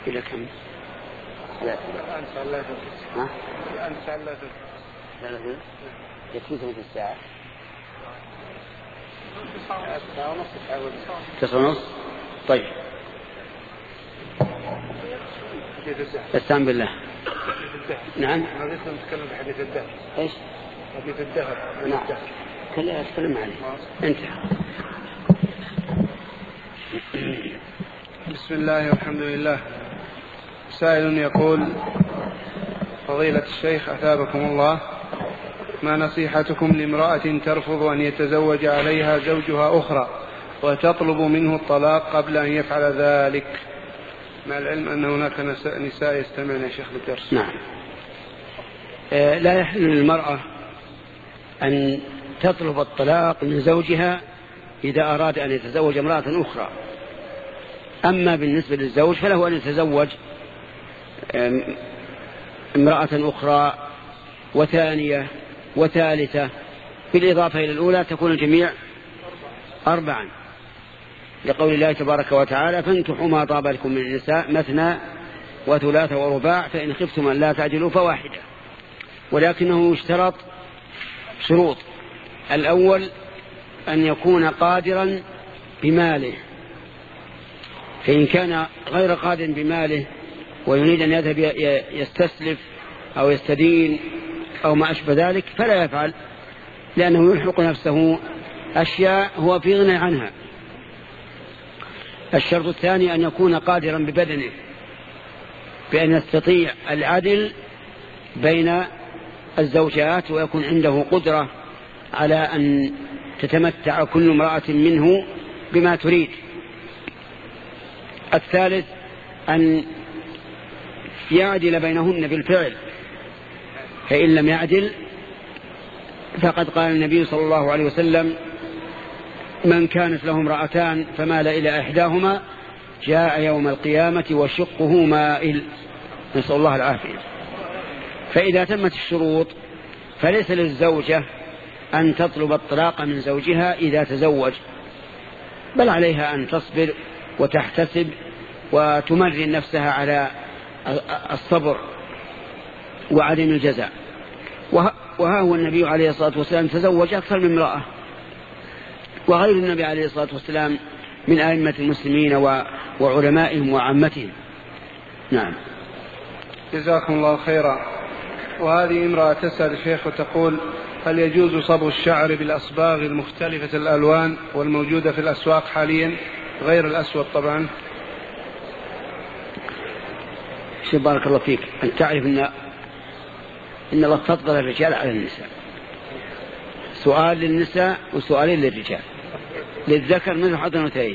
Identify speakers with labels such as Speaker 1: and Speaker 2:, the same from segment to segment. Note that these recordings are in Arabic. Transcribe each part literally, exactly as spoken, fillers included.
Speaker 1: إلى كم؟ ثلاثة.
Speaker 2: الآن ثلاثة.
Speaker 1: ها؟
Speaker 2: الآن ثلاثة.
Speaker 1: ثلاثة. يكفي ثلث الساعة.
Speaker 2: تسعة ونص.
Speaker 1: تسعة ونص. طيب. استعن بالله. نعم.
Speaker 2: ما لسه نتكلم بحديث الدهر.
Speaker 1: إيش؟
Speaker 2: حديث الدهر.
Speaker 1: نعم. كلها أتكلم عليه. انتهى.
Speaker 2: بسم الله والحمد لله. سائل يقول: فضيلة الشيخ أثابكم الله، ما نصيحتكم لامرأة ترفض أن يتزوج عليها زوجها أخرى وتطلب منه الطلاق قبل أن يفعل ذلك، مع العلم أن هناك نساء يستمعن يا شيخ للدرس؟
Speaker 1: نعم. آه لا يحل للمرأة أن تطلب الطلاق من زوجها إذا أراد أن يتزوج امرأة أخرى. أما بالنسبة للزوج فله أن يتزوج امرأة أخرى وثانية وثالثة، بالإضافة إلى الأولى تكون الجميع أربعا، لقول الله تبارك وتعالى: فانكحوا ما طاب لكم من النساء مثنى وثلاث ورباع فإن خفتم أن لا تعجلوا فواحدة. ولكنه يشترط شروط: الأول أن يكون قادرا بماله، فإن كان غير قادر بماله ويريد أن يذهب يستسلف أو يستدين أو ما أشبه ذلك فلا يفعل، لأنه يلحق نفسه أشياء هو في غنى عنها. الشرط الثاني أن يكون قادرا ببدنه، بأن يستطيع العدل بين الزوجات ويكون عنده قدرة على أن تتمتع كل امرأة منه بما تريد. الثالث أن يعدل بينهن بالفعل، فإن لم يعدل فقد قال النبي صلى الله عليه وسلم: من كانت له امرأتان فمال إلى إحداهما جاء يوم القيامة وشقه مائل، نسأل الله العافية. فإذا تمت الشروط فليس للزوجة أن تطلب الطلاق من زوجها إذا تزوج، بل عليها أن تصبر وتحتسب وتمرن نفسها على الصبر وعدم الجزاء. وها هو النبي عليه الصلاة والسلام تزوج أكثر من امرأة، وغير النبي عليه الصلاة والسلام من أئمة المسلمين وعلمائهم وعامتهم. نعم.
Speaker 2: جزاكم الله خيرا. وهذه امرأة تسأل الشيخ وتقول: هل يجوز صبغ الشعر بالأصباغ المختلفة الألوان والموجودة في الأسواق حاليا غير الأسود طبعا؟
Speaker 1: بارك الله فيك، أن تعرف أن إن الله فضل الرجال على النساء، سؤال للنساء وسؤالين للرجال، للذكر مثل حظ الأنثيين.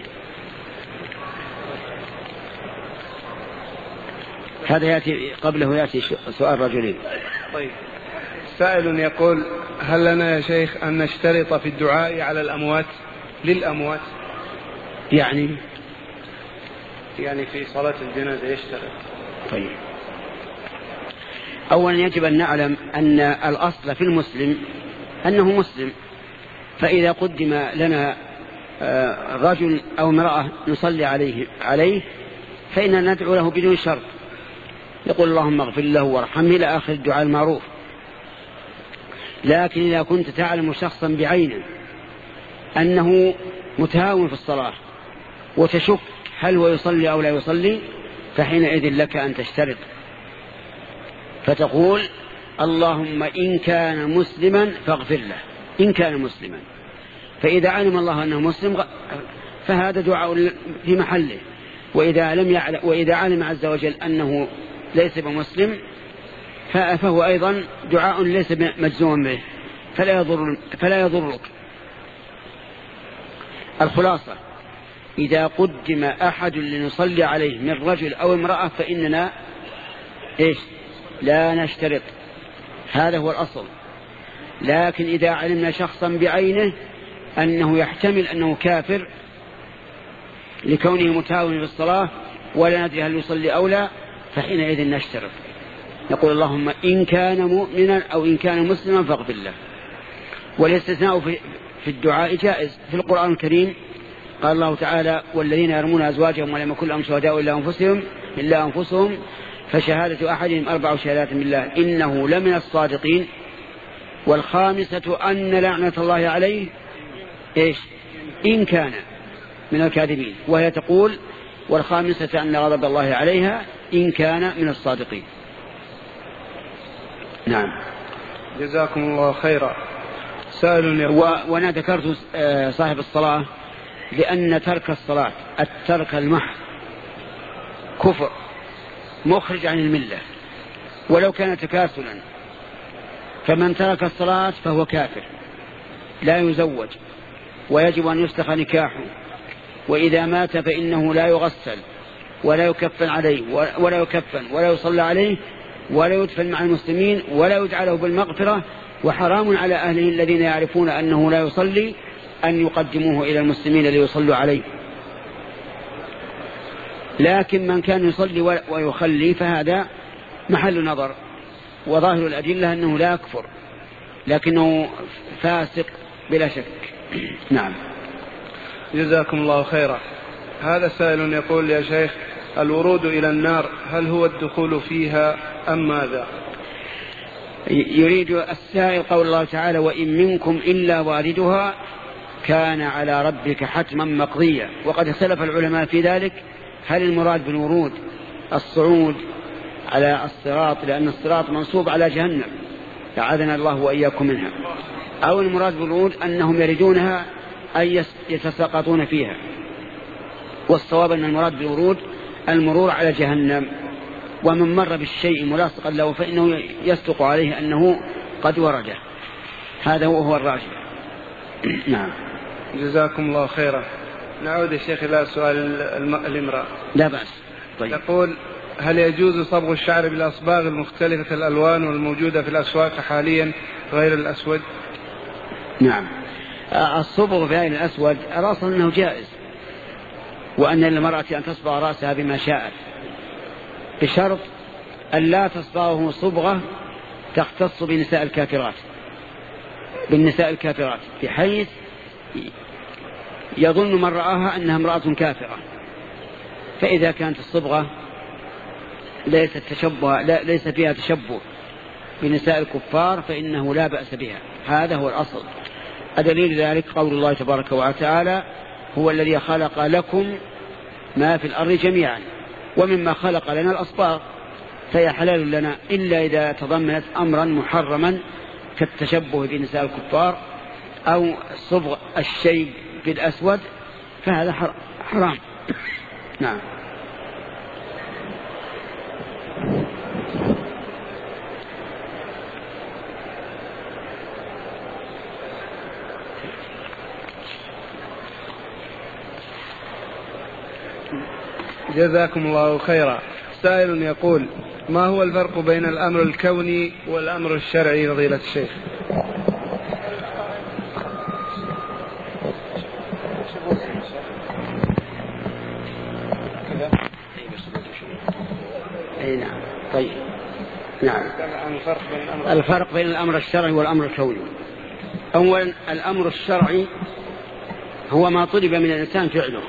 Speaker 1: هذا يأتي قبله يأتي سؤال رجلين.
Speaker 2: طيب. سائل يقول: هل لنا يا شيخ أن نشترط في الدعاء على الأموات للأموات؟
Speaker 1: يعني
Speaker 2: يعني في صلاة الجنازة يشترط.
Speaker 1: طيب. أولا يجب أن نعلم أن الأصل في المسلم أنه مسلم، فإذا قدم لنا رجل أو امرأة نصلي عليه عليه فإننا ندعو له بدون شرط، يقول: اللهم اغفر له وارحمه إلى آخر الدعاء المعروف. لكن إذا كنت تعلم شخصا بعينه أنه متهاون في الصلاة وتشك هل هو يصلي أو لا يصلي، فحينئذ لك أن تشترط، فتقول: اللهم إن كان مسلما فاغفر له، إن كان مسلما. فإذا علم الله أنه مسلم فهذا دعاء في محله، وإذا لم يعلم وإذا علم عز وجل أنه ليس بمسلم فهو أيضا دعاء ليس مجزوما به، فلا يضر فلا يضرك. الخلاصة: إذا قدم أحد لنصلي عليه من رجل أو امرأة فإننا إيش؟ لا نشترط، هذا هو الأصل. لكن إذا علمنا شخصا بعينه أنه يحتمل أنه كافر لكونه متهاون بالصلاة ولا ندري هل يصلي أو لا، فحينئذ نشترط، نقول: اللهم إن كان مؤمنا أو إن كان مسلما فاغفر له. والاستثناء في الدعاء جائز. في القرآن الكريم قال الله تعالى: والذين يرمون أزواجهم ولم يكن لهم شهداء إلا أنفسهم إلا أنفسهم فشهادة أحدهم أربع شهادات بالله إنه لمن الصادقين. والخامسة أن لعنة الله عليه إيش إن كان من الكاذبين، وهي تقول والخامسة أن غضب الله عليها إن كان من الصادقين. نعم.
Speaker 2: جزاكم الله خيرا. سائل
Speaker 1: و... وأنا ذكرت صاحب الصلاة لأن ترك الصلاة الترك المحض كفر مخرج عن الملة ولو كان تكاسلا، فمن ترك الصلاة فهو كافر لا يزوج ويجب أن يفسخ نكاحه، وإذا مات فإنه لا يغسل ولا يكفن عليه ولا يكفن ولا يصلى عليه ولا يدفن مع المسلمين ولا يدعى له بالمغفرة، وحرام على أهله الذين يعرفون أنه لا يصلي أن يقدموه إلى المسلمين ليصلوا عليه. لكن من كان يصلي ويخلي فهذا محل نظر، وظاهر الأدلة أنه لا يكفر لكنه فاسق بلا شك. نعم.
Speaker 2: جزاكم الله خيرا. هذا سائل يقول يا شيخ الورود إلى النار هل هو الدخول فيها أم ماذا؟
Speaker 1: يريد السائل قول الله تعالى وإن منكم إلا واردها كان على ربك حتما مقضيا، وقد اختلف العلماء في ذلك هل المراد بالورود الصعود على الصراط لأن الصراط منصوب على جهنم أعاذنا الله وإياكم منها، أو المراد بالورود أنهم يردونها أي يتساقطون فيها. والصواب أن المراد بالورود المرور على جهنم، ومن مر بالشيء ملاصقا له فإنه يصدق عليه أنه قد ورده، هذا هو الراجح. نعم.
Speaker 2: جزاكم الله خيرا. نعود يا شيخ إلى سؤال الامرأة.
Speaker 1: لا بأس. طيب.
Speaker 2: يقول هل يجوز صبغ الشعر بالأصباغ المختلفة الألوان والموجودة في الأسواق حاليا غير الأسود؟
Speaker 1: نعم. الصبغ في هذا الأسود الأصل أنه جائز، وأن للمرأة أن تصبغ رأسها بما شاءت بشرط أن لا تصبغه صبغة تختص بنساء الكافرات بالنساء الكافرات بحيث يظن من رآها أنها امرأة كافرة، فإذا كانت الصبغة ليس تشبه لا ليس فيها تشبه بنساء الكفار فإنه لا بأس بها، هذا هو الأصل. الدليل ذلك قول الله تبارك وتعالى هو الذي خلق لكم ما في الأرض جميعا ومما خلق لنا الأصباغ فهي حلال لنا إلا إذا تضمنت أمرا محرما كالتشبه بنساء الكفار أو صبغ الشيء بالأسود فهذا حرام. نعم.
Speaker 2: جزاكم الله خيرا. سائل يقول ما هو الفرق بين الأمر الكوني والأمر الشرعي فضيلة الشيخ؟
Speaker 1: أي نعم. طيب. نعم. الفرق بين الأمر الشرعي والأمر الكوني. أولا الأمر الشرعي هو ما طلب من الإنسان فعله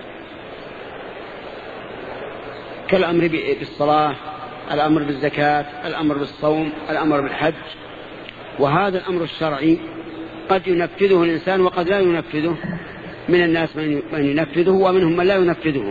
Speaker 1: كالأمر بالصلاة، الأمر بالزكاة، الأمر بالصوم، الأمر بالحج. وهذا الأمر الشرعي قد ينفذه الإنسان وقد لا ينفذه، من الناس من ينفذه ومنهم من لا ينفذه.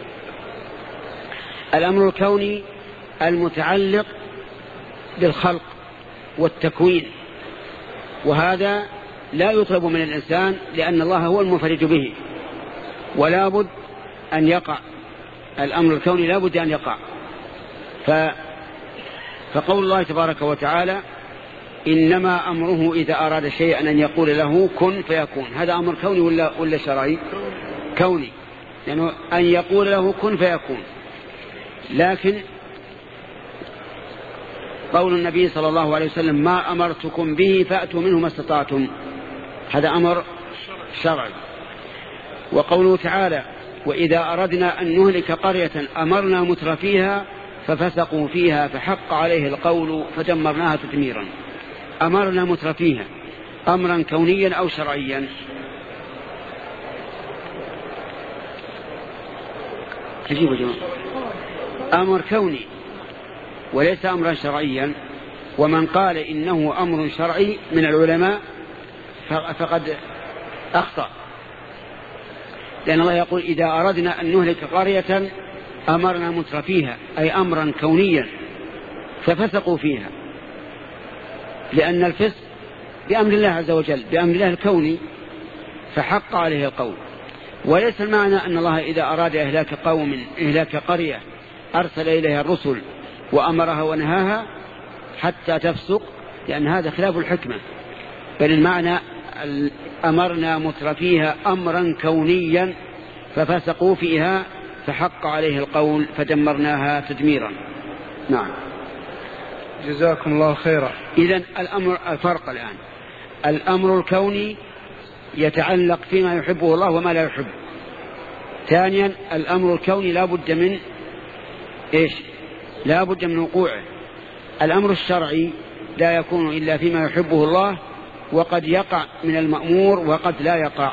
Speaker 1: الأمر الكوني المتعلق بالخلق والتكوين، وهذا لا يطلب من الإنسان لأن الله هو المنفرد به، ولا بد أن يقع الأمر الكوني، لا بد أن يقع. ف... فقول الله تبارك وتعالى إنما أمره إذا أراد شيئا أن يقول له كن فيكون، هذا أمر كوني ولا, ولا شرعي؟ كوني، لأنه يعني أن يقول له كن فيكون. لكن قول النبي صلى الله عليه وسلم ما أمرتكم به فأتوا منه ما استطعتم، هذا أمر شرعي. وقوله تعالى وإذا أردنا أن نهلك قرية أمرنا مترفيها ففسقوا فيها فحق عليه القول فدمرناها تدميرا. أمرنا مترفيها أمرا كونيا أو شرعيا؟ عجيب جماعة. أمر كوني وليس أمرا شرعيا. ومن قال إنه أمر شرعي من العلماء فقد أخطأ، لأن الله يقول إذا أردنا أن نهلك قرية أمرنا مترفيها، أي أمرا كونيا ففسقوا فيها، لأن الفسق بأمر الله عز وجل، بأمر الله الكوني، فحق عليه القول. وليس المعنى أن الله إذا أراد إهلاك قوم إهلاك قرية أرسل إليها الرسل وأمرها ونهاها حتى تفسق، لأن هذا خلاف الحكمة، بل المعنى أمرنا مترفيها أمرا كونيا ففسقوا فيها فحق عليه القول فدمرناها تدميرا. نعم.
Speaker 2: جزاكم الله خيرا.
Speaker 1: إذن الأمر الفرق الآن، الأمر الكوني يتعلق فيما يحبه الله وما لا يحبه. ثانيا الأمر الكوني لا بد من إيش؟ لا بد من وقوعه. الأمر الشرعي لا يكون إلا فيما يحبه الله، وقد يقع من المأمور وقد لا يقع.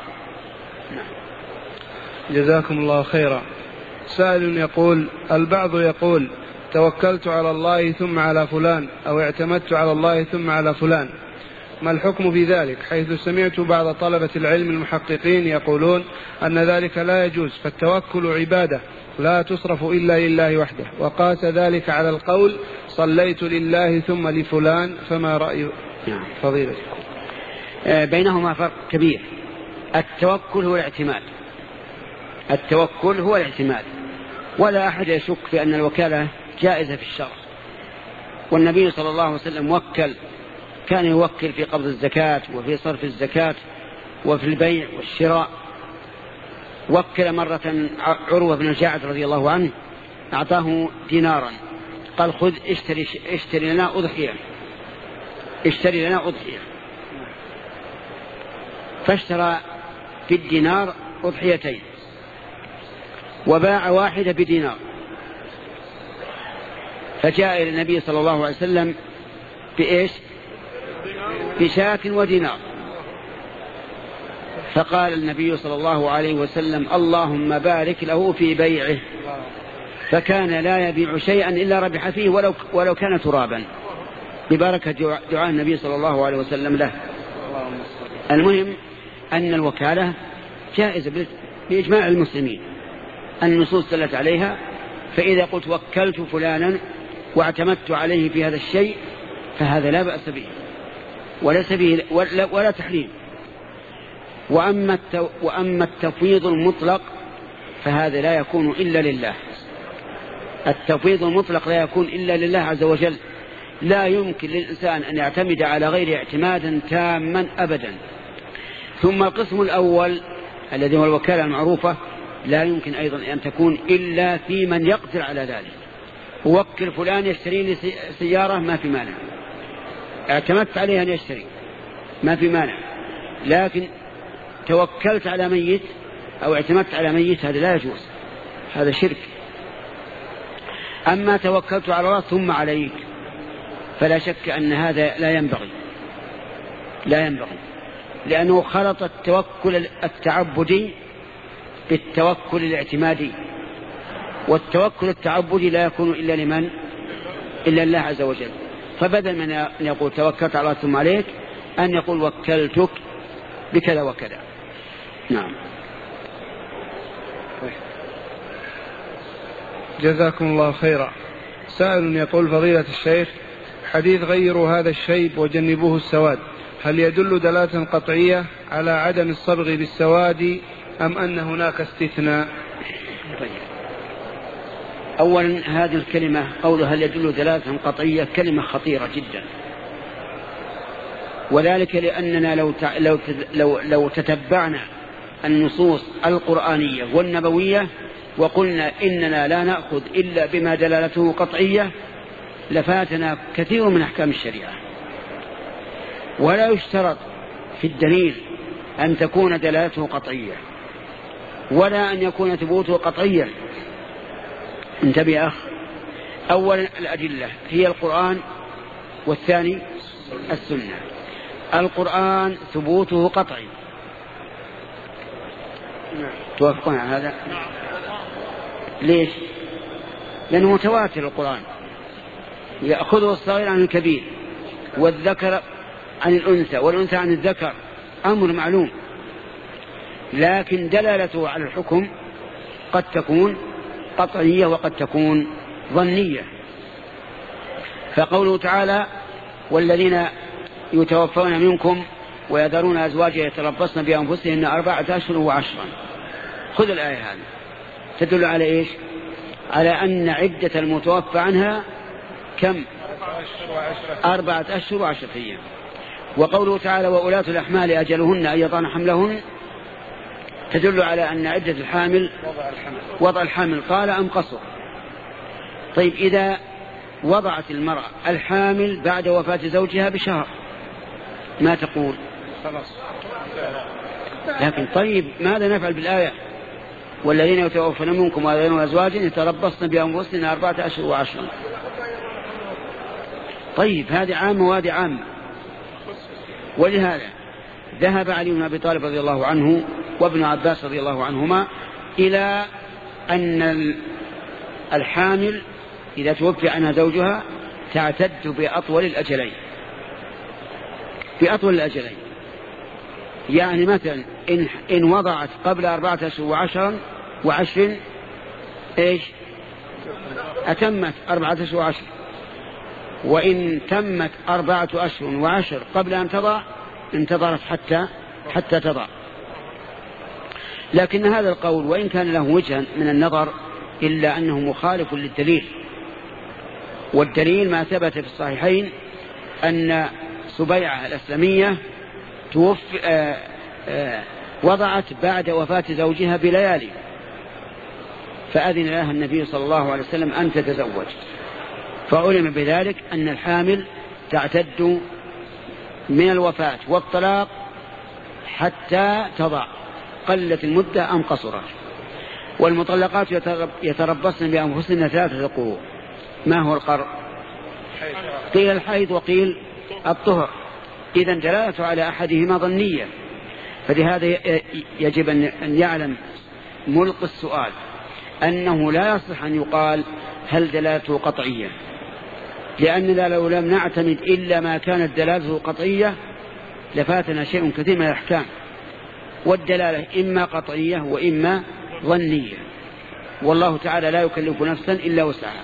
Speaker 2: جزاكم الله خيرا. سائل يقول: البعض يقول توكلت على الله ثم على فلان، أو اعتمدت على الله ثم على فلان، ما الحكم في ذلك؟ حيث سمعت بعض طلبة العلم المحققين يقولون أن ذلك لا يجوز، فالتوكل عبادة لا تصرف إلا لله وحده، وقاس ذلك على القول صليت لله ثم لفلان، فما رأي فضيلتكم؟
Speaker 1: بينهما فرق كبير. التوكل هو الاعتماد، التوكل هو الاعتماد، ولا أحد يشك في أن الوكالة جائزة في الشرع. والنبي صلى الله عليه وسلم وكل، كان يوكل في قبض الزكاة وفي صرف الزكاة وفي البيع والشراء. وكل مرة عروة بن الجعد رضي الله عنه، أعطاه دينارا، قال خذ اشتري, اشتري لنا أضحية، اشتري لنا أضحية، فاشترى بالدينار أضحيتين وباع واحدة بدينار. فجاء إلى النبي صلى الله عليه وسلم بإيش؟ بشاة ودينار. فقال النبي صلى الله عليه وسلم اللهم بارك له في بيعه، فكان لا يبيع شيئا إلا ربح فيه ولو, ولو كان ترابا، ببركة دعاء النبي صلى الله عليه وسلم له. المهم أن الوكالة جائزة بإجماع المسلمين، النصوص دلت عليها. فإذا قلت وكلت فلانا واعتمدت عليه في هذا الشيء فهذا لا بأس به وليس به ولا, ولا تحريم. وأما, وأما التفويض المطلق فهذا لا يكون إلا لله. التفويض المطلق لا يكون إلا لله عز وجل. لا يمكن للإنسان أن يعتمد على غير اعتمادا تاما أبدا. ثم القسم الأول الذي هو الوكالة المعروفة لا يمكن أيضا أن تكون إلا في من يقدر على ذلك. وكل فلان يشتري لي سيارة ما في مانع، اعتمدت عليه أن يشتري ما في مانع، لكن توكلت على ميت أو اعتمدت على ميت هذا لا يجوز، هذا شرك. أما توكلت على الله ثم عليك فلا شك أن هذا لا ينبغي، لا ينبغي، لأنه خلط التوكل التعبدي بالتوكل الاعتمادي، والتوكل التعبدي لا يكون إلا لمن؟ إلا الله عز وجل. فبدل من أن يقول توكلت على الله ثم عليك أن يقول وكلتك بكذا وكذا. نعم.
Speaker 2: جزاكم الله خيرا. سائل يقول فضيلة الشيخ حديث غيروا هذا الشيب وجنبوه السواد، هل يدل دلالة قطعية على عدم الصبغ بالسواد أم أن هناك استثناء؟
Speaker 1: أولا هذه الكلمة قولها هل يدل دلالة قطعية كلمة خطيرة جدا، وذلك لأننا لو لو لو, لو تتبعنا النصوص القرآنية والنبوية وقلنا إننا لا نأخذ إلا بما دلالته قطعية لفاتنا كثير من أحكام الشريعة. ولا يشترط في الدليل أن تكون دلالته قطعية ولا أن يكون ثبوته قطعيا. انتبه يا أخ، أولا الأدلة هي القرآن والثاني السنة. القرآن ثبوته قطعي، توافقون على هذا؟ ليش؟ لأنه متواتر القرآن، يأخذه الصغير عن الكبير والذكر عن الأنثى والأنثى عن الذكر، أمر معلوم، لكن دلالته على الحكم قد تكون قطعية وقد تكون ظنية. فقوله تعالى والذين يتوفون منكم ويذرون أزواجا يتربصن بأنفسهن أربعة أشهر وعشرا، خذ الآية هذه تدل على إيش؟ على أن عدة المتوفى عنها كم؟ أربعة أشهر وعشرة أيام. وقوله تعالى وأولاة الأحمال أجلهن أن يضعن حملهن تدل على أن عدة الحامل وضع الحامل قال أم قصر. طيب إذا وضعت المرأة الحامل بعد وفاة زوجها بشهر ما تقول؟ لكن طيب ماذا نفعل بالآية والذين يتوفون منكم ويذرون أزواجا يتربصن بأنفسهن أربعة أشهر وعشرا؟ طيب هذه عامة وهذه عامة. ولهذا ذهب علي بن أبي طالب رضي الله عنه وابن عباس رضي الله عنهما إلى أن الحامل إذا توفي عنها زوجها تعتد بأطول الأجلين، بأطول الأجلين. يعني مثلا إن, إن وضعت قبل أربعة أشهر وعشرا وعشر إيش أتمت أربعة أشهر وعشر، وإن تمت أربعة أشهر وعشر قبل أن تضع انتظرت حتى حتى تضع. لكن هذا القول وإن كان له وجها من النظر إلا أنه مخالف للدليل، والدليل ما ثبت في الصحيحين أن سبيعة الأسلمية توفي آآ آآ وضعت بعد وفاة زوجها بليالي فأذن لها النبي صلى الله عليه وسلم أن تتزوج، فعلم بذلك أن الحامل تعتد من الوفاة والطلاق حتى تضع، قلت المدة أم قصرت. والمطلقات يتربصن بأنفسهن ثلاثة قروء. ما هو القرء؟ قيل الحيض وقيل الطهر، إذن دلالته على أحدهما ظنية. فلهذا يجب أن يعلم ملقي السؤال أنه لا يصح أن يقال هل دلالته قطعية، لأننا لو لم نعتمد إلا ما كانت دلالته قطعية لفاتنا شيء كثير من الأحكام، والدلالة إما قطعية وإما ظنية، والله تعالى لا يكلف نفسا إلا وسعها.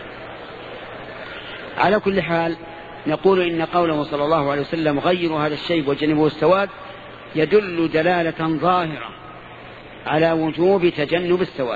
Speaker 1: على كل حال نقول إن قوله صلى الله عليه وسلم غيروا هذا الشيء وجنبوا السواد يدل دلالة ظاهرة على وجوب تجنب السواد،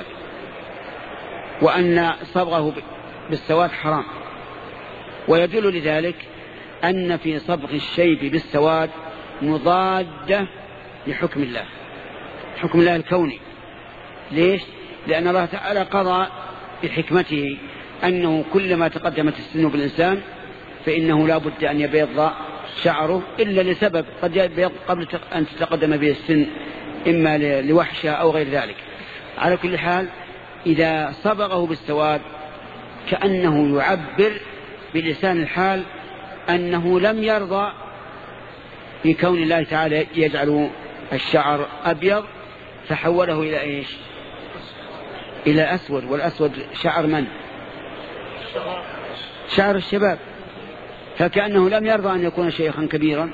Speaker 1: وأن صبغه بالسواد حرام. ويدل لذلك أن في صبغ الشيب بالسواد مضادة لحكم الله، حكم الله الكوني. ليش؟ لأن الله تعالى قضى بحكمته أنه كلما تقدمت السن بالإنسان فإنه لا بد أن يبيض شعره إلا لسبب قد يبيض قبل أن تتقدم به السن، إما لوحشة أو غير ذلك. على كل حال إذا صبغه بالسواد كأنه يعبر بلسان الحال أنه لم يرضى بكون الله تعالى يجعل الشعر أبيض فحوله إلى إيش؟ إلى أسود. والأسود شعر من؟ شعر الشباب. فكأنه لم يرضى أن يكون شيخا كبيرا.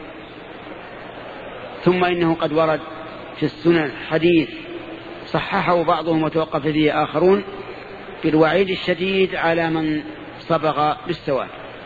Speaker 1: ثم إنه قد ورد في السنن حديث صححه بعضهم وتوقف فيه آخرون بالوعيد الشديد على من صبغ بالسواد.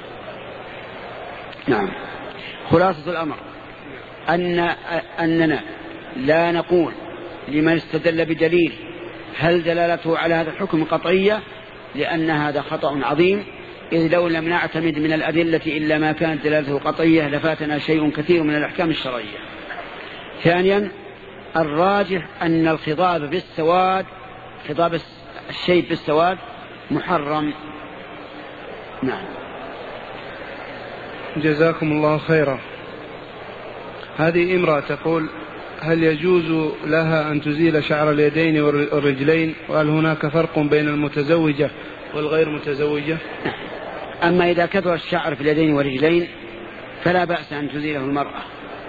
Speaker 1: نعم. خلاصة الأمر أن أننا لا نقول لمن استدل بدليل هل دلالته على هذا الحكم قطعية، لأن هذا خطأ عظيم، إذ لو لم نعتمد من الأدلة إلا ما كانت دلالته قطعية لفاتنا شيء كثير من الأحكام الشرعية. ثانيا الراجح أن الخضاب بالسواد، خضاب الشيء بالسواد محرم. نعم.
Speaker 2: جزاكم الله خيرا. هذه امرأة تقول هل يجوز لها أن تزيل شعر اليدين والرجلين، وهل هناك فرق بين المتزوجة والغير متزوجة؟
Speaker 1: أما إذا كثر الشعر في اليدين والرجلين فلا بأس أن تزيله المرأة،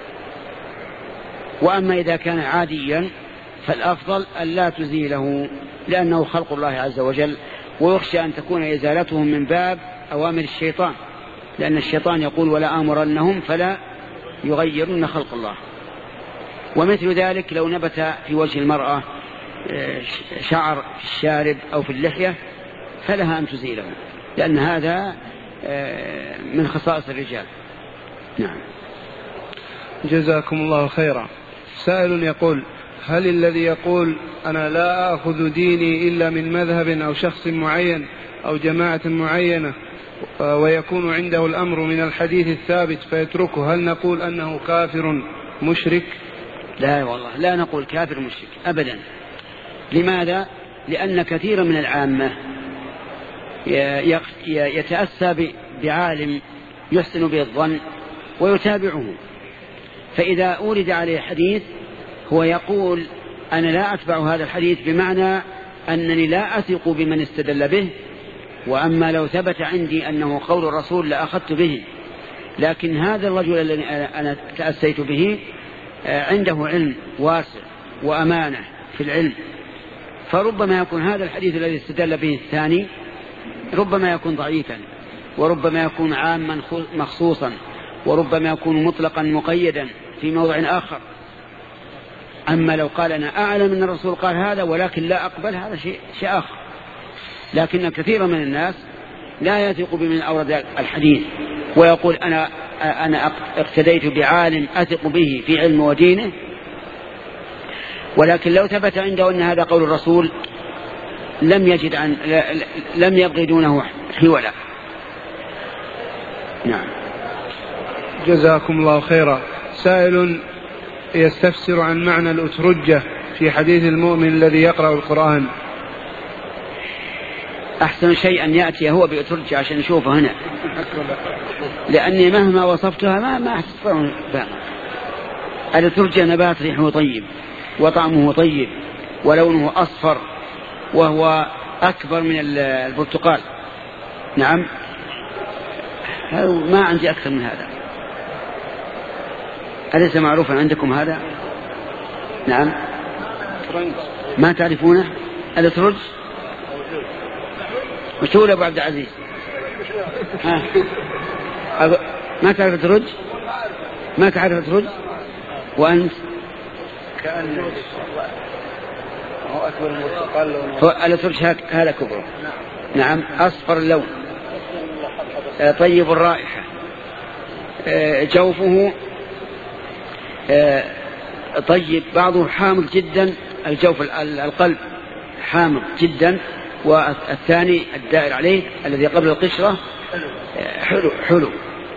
Speaker 1: وأما إذا كان عاديا فالأفضل أن لا تزيله، لأنه خلق الله عز وجل ويخشى أن تكون إزالتهم من باب أوامر الشيطان، لأن الشيطان يقول ولا آمرنهم فلا يغيرن خلق الله. ومثل ذلك لو نبت في وجه المرأة شعر في الشارب أو في اللحية فلها أن تزيله، لأن هذا من خصائص الرجال. نعم.
Speaker 2: جزاكم الله خيرا. سائل يقول: هل الذي يقول أنا لا أخذ ديني إلا من مذهب أو شخص معين أو جماعة معينة ويكون عنده الأمر من الحديث الثابت فيتركه، هل نقول أنه كافر مشرك؟
Speaker 1: لا والله، لا نقول كافر مشرك أبدا. لماذا؟ لأن كثيرا من العامة يتأسى بعالم يحسن به الظن ويتابعه، فإذا أورد عليه حديث هو يقول أنا لا أتبع هذا الحديث، بمعنى أنني لا أثق بمن استدل به، وأما لو ثبت عندي أنه قول الرسول لأخذت به. لكن هذا الرجل الذي أنا تأسيت به عنده علم واسع وأمانة في العلم، فربما يكون هذا الحديث الذي استدل به الثاني ربما يكون ضعيفا، وربما يكون عاما مخصوصا، وربما يكون مطلقا مقيدا في موضع آخر. أما لو قال أنا أعلم أن الرسول قال هذا ولكن لا أقبل، هذا شيء, شيء آخر. لكن كثير من الناس لا يثق بمن أورد الحديث ويقول أنا أنا اقتديت بعالم أثق به في علم ودينه، ولكن لو ثبت عنده أن هذا قول الرسول لم يجد عن لم يبغي دونه حولا. نعم.
Speaker 2: جزاكم الله خيرا. سائل يستفسر عن معنى الأترجة في حديث المؤمن الذي يقرأ القرآن.
Speaker 1: أحسن شيء أن يأتي هو بأترجة عشان نشوفه هنا، لأني مهما وصفتها ما ما أحسن. الأترجة نبات ريحه طيب وطعمه طيب ولونه أصفر وهو أكبر من البرتقال. نعم، ما عندي أكثر من هذا. أليس معروفا عندكم هذا؟ نعم. ما تعرفونه الأترج؟ وشو أبو عبد العزيز؟ ها. ما تعرف الأترج؟ ما تعرف الأترج؟ وأنت؟
Speaker 2: كأنه هو أكبر من البرتقال لونه.
Speaker 1: هو الأترج هذا كبره. نعم، أصفر اللون طيب الرائحة، جوفه طيب، بعضه حامض جدا، الجوف القلب حامض جدا، والثاني الدائر عليه الذي قبل القشرة حلو حلو.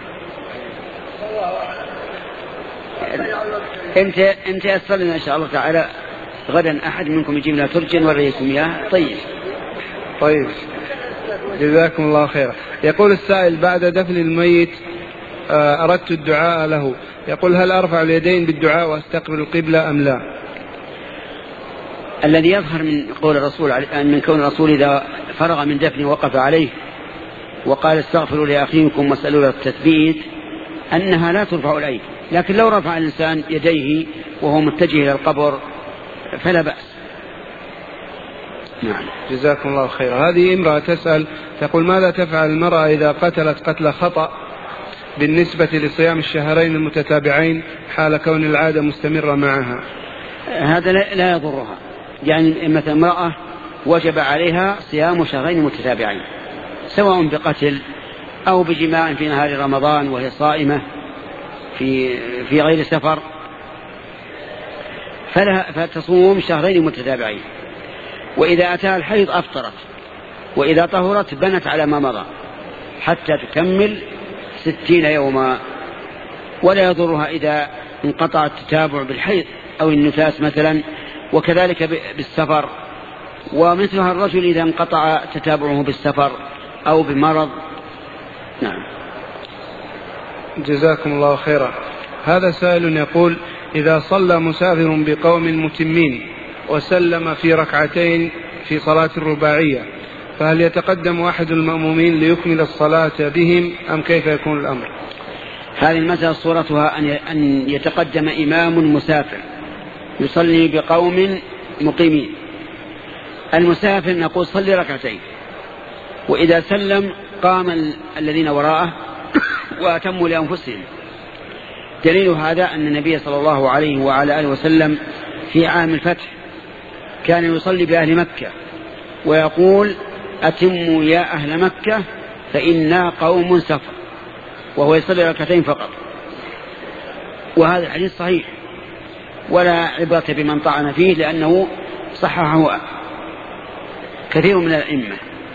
Speaker 1: انت انت أصلنا إن شاء الله تعالى غدا أحد منكم يجيب لنا ترجا وريكم إياه. طيب
Speaker 2: طيب جزاكم الله خيرا. يقول السائل: بعد دفن الميت أردت الدعاء له، يقول هل أرفع اليدين بالدعاء وأستقبل القبلة أم لا؟
Speaker 1: الذي يظهر من قول الرسول من كون الرسول إذا فرغ من دفنه وقف عليه وقال استغفروا لأخيكم واسألوا له التثبيت أنها لا ترفع الأيدي، لكن لو رفع الإنسان يديه وهو متجه إلى القبر فلا بأس.
Speaker 2: نعم. جزاكم الله خيرا. هذه امرأة تسأل تقول: ماذا تفعل المرأة إذا قتلت قتل خطأ بالنسبة لصيام الشهرين المتتابعين حال كون العادة مستمرة معها؟
Speaker 1: هذا لا يضرها، يعني مثلا امرأة وجب عليها صيام شهرين متتابعين سواء بقتل أو بجماع في نهار رمضان وهي صائمة في في غير سفر، فلها فتصوم شهرين متتابعين، وإذا أتاها الحيض أفطرت، وإذا طهرت بنت على ما مضى حتى تكمل ستين يوما، ولا يضرها إذا انقطع التتابع بالحيض أو النفاس مثلا، وكذلك بالسفر، ومثلها الرجل إذا انقطع تتابعه بالسفر أو بمرض. نعم.
Speaker 2: جزاكم الله خيرا. هذا سائل يقول: إذا صلى مسافر بقوم متمين وسلم في ركعتين في صلاة الرباعية، فهل يتقدم أحد المأمومين ليكمل الصلاة بهم أم كيف يكون الأمر؟
Speaker 1: هذه المسألة صورتها أن يتقدم إمام مسافر يصلي بقوم مقيمين. المسافر نقول صلي ركعتين وإذا سلم قام الذين وراءه وأتموا لأنفسهم. دليل هذا أن النبي صلى الله عليه وعلى آله وسلم في عام الفتح كان يصلي بأهل مكة ويقول أتموا يا أهل مكة فإنا قوم سفر، وهو يصلي ركعتين فقط. وهذا الحديث صحيح ولا عبرة بمن طعن فيه، لأنه صححه كثير من الأئمة.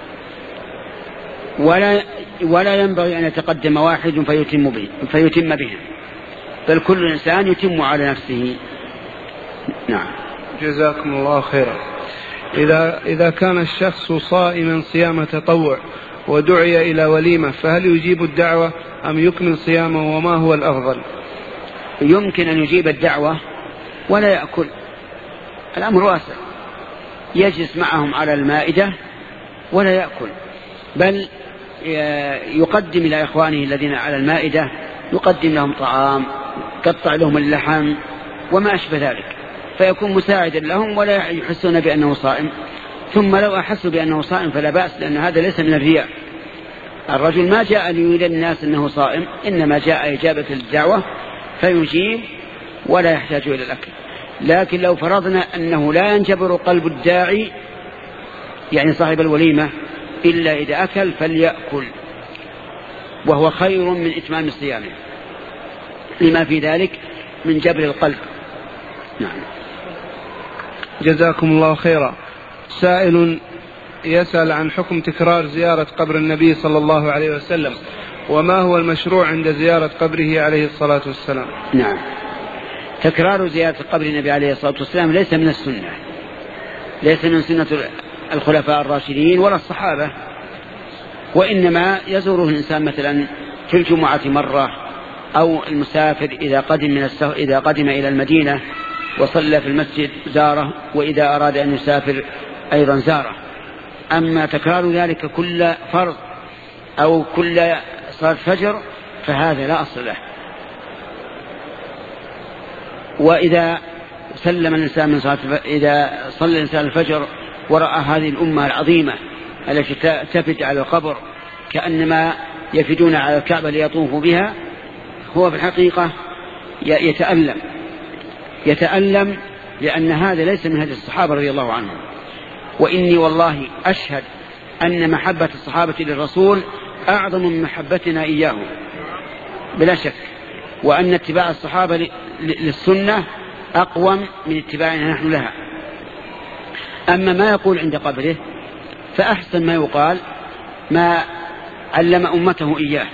Speaker 1: ولا, ولا ينبغي أن يتقدم واحد فيتم به فيتم بهم، بل كل إنسان يتم على نفسه. نعم.
Speaker 2: جزاكم الله خيرا. إذا, إذا كان الشخص صائما صيام تطوع ودعي إلى وليمة فهل يجيب الدعوة أم يكمل صيامه، وما هو الأفضل؟
Speaker 1: يمكن أن يجيب الدعوة ولا يأكل، الأمر واسع، يجلس معهم على المائدة ولا يأكل، بل يقدم إلى إخوانه الذين على المائدة، يقدم لهم طعام، قطع لهم اللحم وما أشبه ذلك، فيكون مساعدا لهم ولا يحسون بأنه صائم. ثم لو أحسوا بأنه صائم فلا بأس، لأن هذا ليس من الرياء. الرجل ما جاء ليريد الناس أنه صائم، إنما جاء إجابة الدعوة فيجيب ولا يحتاج إلى الأكل. لكن لو فرضنا أنه لا ينجبر قلب الداعي يعني صاحب الوليمة إلا إذا أكل فليأكل، وهو خير من إتمام صيامه لما في ذلك من جبر القلب. نعم.
Speaker 2: جزاكم الله خيرا. سائل يسأل عن حكم تكرار زيارة قبر النبي صلى الله عليه وسلم، وما هو المشروع عند زيارة قبره عليه الصلاة والسلام؟
Speaker 1: نعم. تكرار زيارة قبر النبي عليه الصلاة والسلام ليس من السنة، ليس من سنة الخلفاء الراشدين ولا الصحابة، وإنما يزوره الإنسان مثلا في الجمعة مرة، أو المسافر إذا قدم, من السف... إذا قدم إلى المدينة وصلى في المسجد زاره، وإذا أراد أن يسافر أيضا زاره. أما تكرار ذلك كل فرض أو كل صلاة فجر فهذا لا أصل له. وإذا سلم الإنسان من صلاة إذا صلى الإنسان الفجر ورأى هذه الأمة العظيمة التي تفد على القبر كأنما يفدون على الكعبة ليطوفوا بها، هو في الحقيقة يتألم يتألم لأن هذا ليس من هدي الصحابة رضي الله عنهم. وإني والله أشهد أن محبة الصحابة للرسول أعظم من محبتنا إياه بلا شك، وأن اتباع الصحابة للسنة أقوم من اتباعنا نحن لها. أما ما يقول عند قبره فأحسن ما يقال ما علم أمته إياه: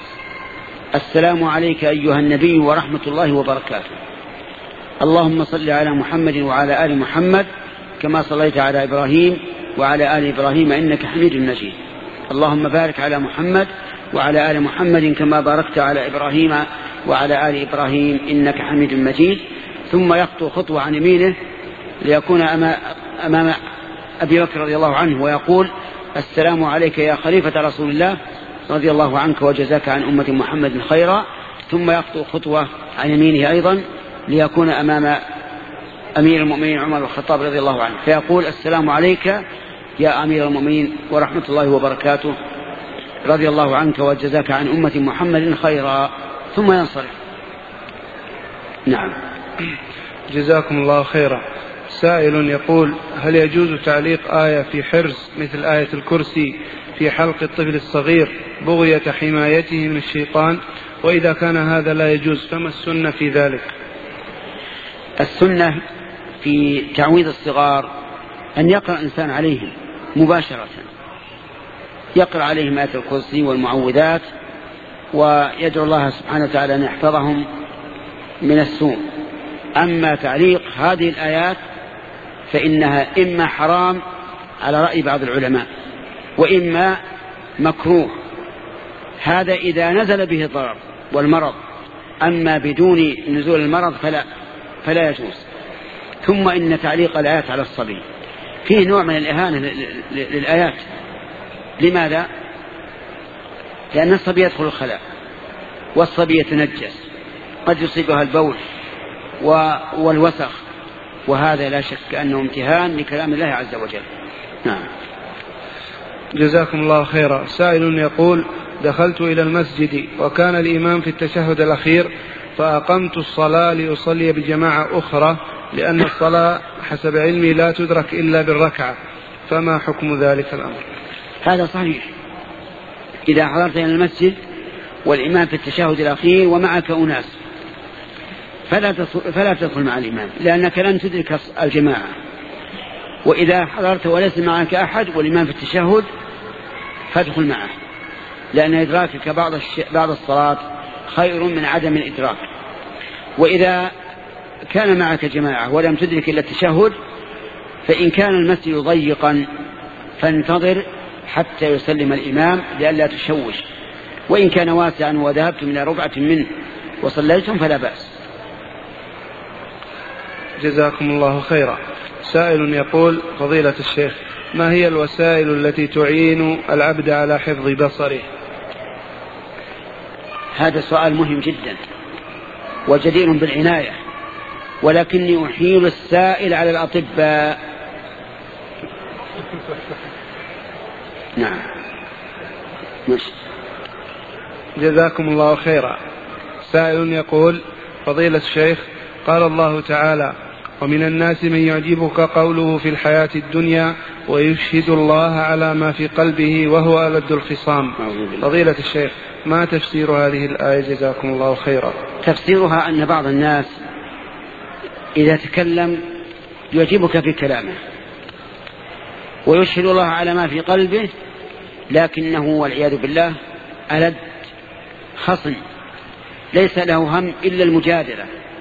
Speaker 1: السلام عليك أيها النبي ورحمة الله وبركاته، اللهم صل على محمد وعلى آل محمد كما صليت على إبراهيم وعلى آل إبراهيم إنك حميد مجيد، اللهم بارك على محمد وعلى آل محمد كما باركت على إبراهيم وعلى آل إبراهيم إنك حميد مجيد. ثم يخطو خطوة عن يمينه ليكون أمام أبي بكر رضي الله عنه ويقول: السلام عليك يا خليفة رسول الله رضي الله عنك وجزاك عن أمة محمد خيرا. ثم يخطو خطوة عن يمينه أيضا ليكون أمام أمير المؤمنين عمر بن الخطاب رضي الله عنه فيقول: السلام عليك يا أمير المؤمنين ورحمة الله وبركاته رضي الله عنك وجزاك عن أمة محمد خيرا، ثم ينصرف. نعم.
Speaker 2: جزاكم الله خيرا. سائل يقول: هل يجوز تعليق آية في حرز مثل آية الكرسي في حلق الطفل الصغير بغية حمايته من الشيطان؟ وإذا كان هذا لا يجوز فما السنة في ذلك؟
Speaker 1: السنة في تعويذ الصغار أن يقرأ الإنسان عليهم مباشرة، يقرأ عليهم آية الكرسي والمعوذات ويدعو الله سبحانه وتعالى أن يحفظهم من السوء. أما تعليق هذه الآيات فإنها إما حرام على رأي بعض العلماء وإما مكروه، هذا إذا نزل به الضرر والمرض، أما بدون نزول المرض فلا, فلا يجوز. ثم إن تعليق الآيات على الصبي فيه نوع من الإهانة للآيات. لماذا؟ لأن الصبي يدخل الخلاء والصبي يتنجس، قد يصيبها البول والوسخ، وهذا لا شك أنه امتهان لكلام الله عز وجل. نعم.
Speaker 2: جزاكم الله خيرا. سائل يقول: دخلت إلى المسجد وكان الإمام في التشهد الأخير فأقمت الصلاة لأصلي بجماعة أخرى لأن الصلاة حسب علمي لا تدرك إلا بالركعة، فما حكم ذلك الأمر؟
Speaker 1: هذا صحيح. إذا حضرت إلى المسجد والإمام في التشهد الأخير ومعك أناس فلا فلا تدخل مع الإمام لأنك لن تدرك الجماعة. وإذا حضرت وليس معك أحد والإمام في التشهد فادخل معه، لأن إدراكك بعض بعض الصلاة خير من عدم الإدراك. وإذا كان معك جماعة ولم تدرك إلا التشهد فإن كان المسجد ضيقا فانتظر حتى يسلم الإمام لئلا تشوش، وإن كان واسعا وذهبتم إلى ربعة منه وصليتم فلا بأس.
Speaker 2: جزاكم الله خيرا. سائل يقول: فضيلة الشيخ، ما هي الوسائل التي تعين العبد على حفظ بصره؟
Speaker 1: هذا سؤال مهم جدا وجدير بالعناية، ولكني أحيل السائل على الأطباء. نعم مش.
Speaker 2: جزاكم الله خيرا. سائل يقول: فضيلة الشيخ، قال الله تعالى: ومن الناس من يعجبك قوله في الحياة الدنيا ويشهد الله على ما في قلبه وهو ألد الخصام. فضيلة الشيخ، ما تفسير هذه الآية جزاكم الله خيرا؟
Speaker 1: تفسيرها أن بعض الناس إذا تكلم يعجبك في كلامه ويشهد الله على ما في قلبه، لكنه والعياذ بالله ألد خصم ليس له هم إلا المجادلة،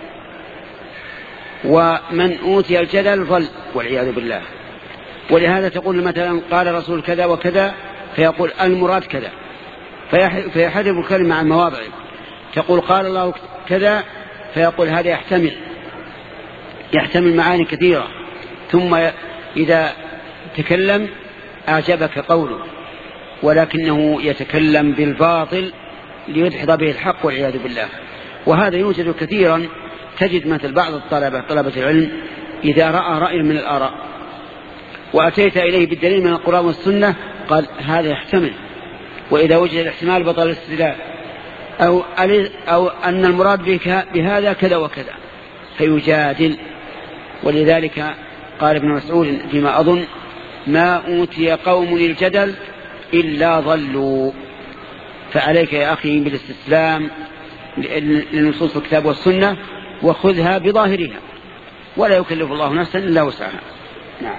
Speaker 1: ومن أوتي الجدل ظل والعياذ بالله. ولهذا تقول مثلا قال رسول كذا وكذا فيقول المراد كذا فيحذف الكلمة عن مواضعه. تقول قال الله كذا فيقول هذا يحتمل يحتمل معاني كثيرة، ثم إذا تكلم أعجبك قوله ولكنه يتكلم بالباطل ليدحض به الحق والعياذ بالله. وهذا يوجد كثيرا. تجد مثل بعض الطلبة طلبة العلم إذا رأى رأي من الآراء وأتيت إليه بالدليل من القرآن والسنة قال هذا يحتمل، وإذا وجد الاحتمال بطل الاستدلال، أو, أو أن المراد بهذا كذا وكذا فيجادل. ولذلك قال ابن مسعود فيما أظن: ما أوتي قوم الجدل إلا ضلوا. فعليك يا أخي بالاستسلام لنصوص الكتاب والسنة وخذها بظاهرها، ولا يكلف الله نفسا إلا وسعها. نعم.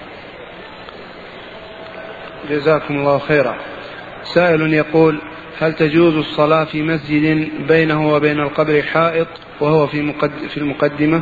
Speaker 2: جزاكم الله خيرا. سائل يقول: هل تجوز الصلاة في مسجد بينه وبين القبر حائط وهو في في المقدمة؟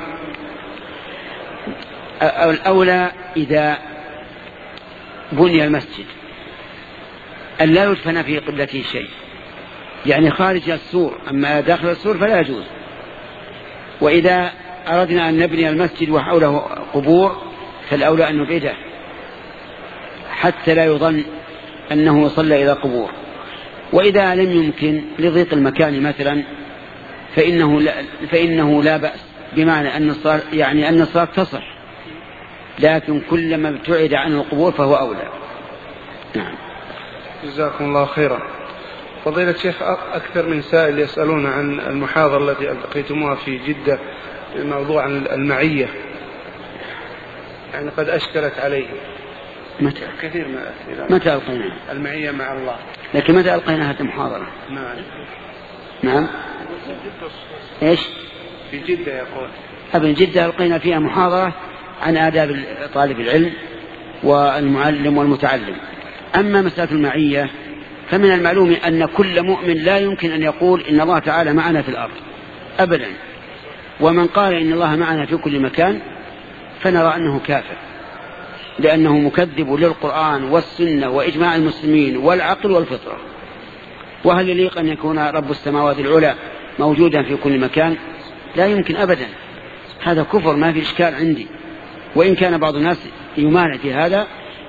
Speaker 1: الأولى إذا بني المسجد أن لا يدفن في قبلته شيء، يعني خارج السور، أما داخل السور فلا يجوز. وإذا أردنا أن نبني المسجد وحوله قبور فالأولى أن نبعده حتى لا يظن أنه صلى إلى قبور. وإذا لم يمكن لضيق المكان مثلا فإنه لا, فإنه لا بأس، بمعنى أن الصلاة يعني أن الصلاة تصح، لكن كلما ابتعد عن القبور فهو أولى. نعم.
Speaker 2: جزاكم الله خيرا. فضيلة الشيخ، أكثر من سائل يسألون عن المحاضرة التي ألقيتموها في جدة الموضوع عن المعية، يعني قد أشكلت عليه.
Speaker 1: متى؟
Speaker 2: كثير من
Speaker 1: متى ألقيناها؟
Speaker 2: المعية مع الله.
Speaker 1: لكن متى ألقينا هذه المحاضرة؟
Speaker 2: نعم.
Speaker 1: نعم. إيش؟
Speaker 2: في جدة يقول.
Speaker 1: ابن جدة ألقينا فيها محاضرة عن آداب طالب العلم والمعلم والمتعلم. أما مسألة المعية فمن المعلوم أن كل مؤمن لا يمكن أن يقول إن الله تعالى معنا في الأرض أبدا، ومن قال إن الله معنا في كل مكان فنرى أنه كافر، لأنه مكذب للقرآن والسنة وإجماع المسلمين والعقل والفطرة. وهل يليق أن يكون رب السماوات العلى موجودا في كل مكان؟ لا يمكن أبدا، هذا كفر ما في إشكال عندي، وإن كان بعض الناس يمانع في هذا.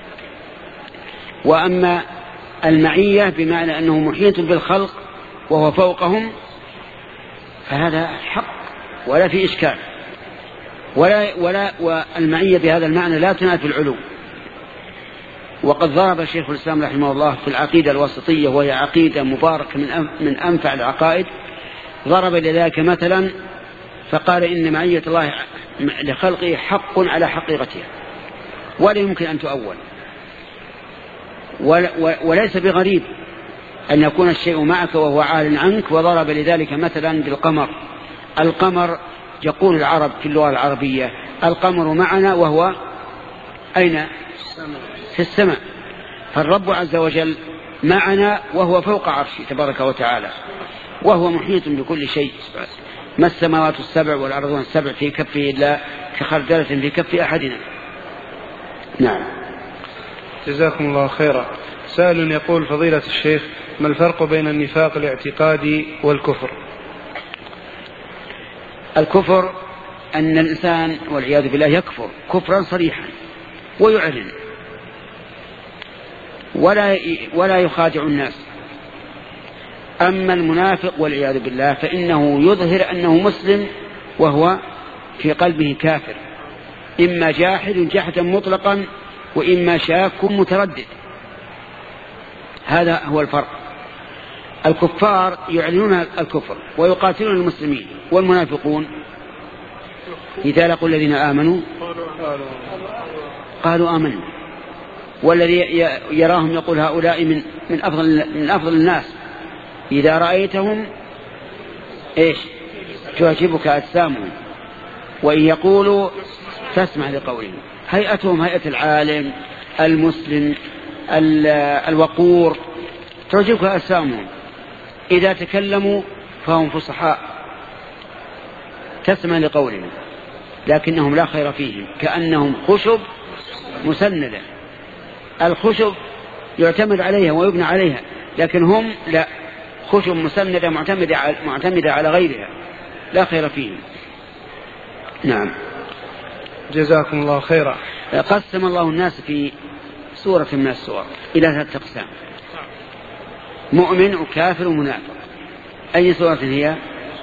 Speaker 1: وأما المعية بمعنى أنه محيط بالخلق وهو فوقهم فهذا حق ولا في إشكال، ولا ولا والمعية بهذا المعنى لا تنافي العلو، وقد ضرب شيخ الإسلام رحمه الله في العقيدة الوسطية، وهي عقيدة مباركة من أنفع العقائد، ضرب لذلك مثلا فقال إن معية الله لخلقه حق على حقيقتها ولا يمكن أن تؤول، وليس بغريب أن يكون الشيء معك وهو عال عنك. وضرب لذلك مثلا بالقمر. القمر يقول العرب في اللغة العربية القمر معنا وهو أين؟ في السماء. فالرب عز وجل معنا وهو فوق عرشه تبارك وتعالى، وهو محيط بكل شيء. ما السماوات السبع والأرضون السبع في كفه إلا كخردلة في كف أحدنا. نعم.
Speaker 2: جزاكم الله خيرا. سائل يقول فضيلة الشيخ ما الفرق بين النفاق الاعتقادي والكفر؟
Speaker 1: الكفر أن الإنسان والعياذ بالله يكفر كفرا صريحا ويعلن ولا ولا يخادع الناس. أما المنافق والعياذ بالله فإنه يظهر أنه مسلم وهو في قلبه كافر، إما جاحد جحدا مطلقا وإما شاك متردد. هذا هو الفرق. الكفار يعلنون الكفر ويقاتلون المسلمين، والمنافقون إذا لقوا الذين آمنوا قالوا آمنا، والذي يراهم يقول هؤلاء من من أفضل من أفضل الناس، إذا رأيتهم إيش تعجبك أجسامهم وإن يقولوا تسمع لقولهم. هيئتهم هيئة العالم المسلم الوقور تعجبك أجسامهم، إذا تكلموا فهم فصحاء تسمع لقولهم، لكنهم لا خير فيهم، كأنهم خشب مسندة. الخشب يعتمد عليها ويبنى عليها، لكن هم لا، خشب مسندة معتمدة معتمدة على غيرها، لا خير فيهم. نعم.
Speaker 2: جزاكم الله خيرا.
Speaker 1: قسم الله الناس في سورة من السور إلى ثلاثة أقسام: مؤمن وكافر ومنافق. أي سورة هي؟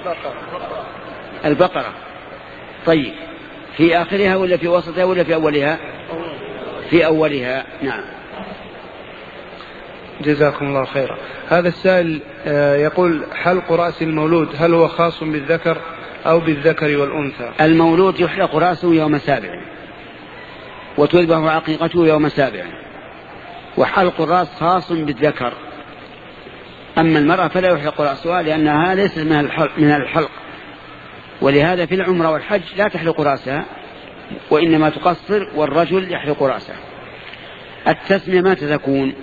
Speaker 1: البقرة. طيب، في آخرها ولا في وسطها ولا في أولها؟ في أولها. نعم.
Speaker 2: جزاكم الله خيرا. هذا السائل يقول حلق رأس المولود هل هو خاص بالذكر أو بالذكر والأنثى؟
Speaker 1: المولود يحلق رأسه يوم سابع وتذبح عقيقته يوم سابع، وحلق الرأس خاص بالذكر. أما المرأة فلا يحلق رأسها لأنها ليست من الحلق, من الحلق ولهذا في العمرة والحج لا تحلق رأسها وإنما تقصر، والرجل يحلق رأسه. التسمية متى تكون؟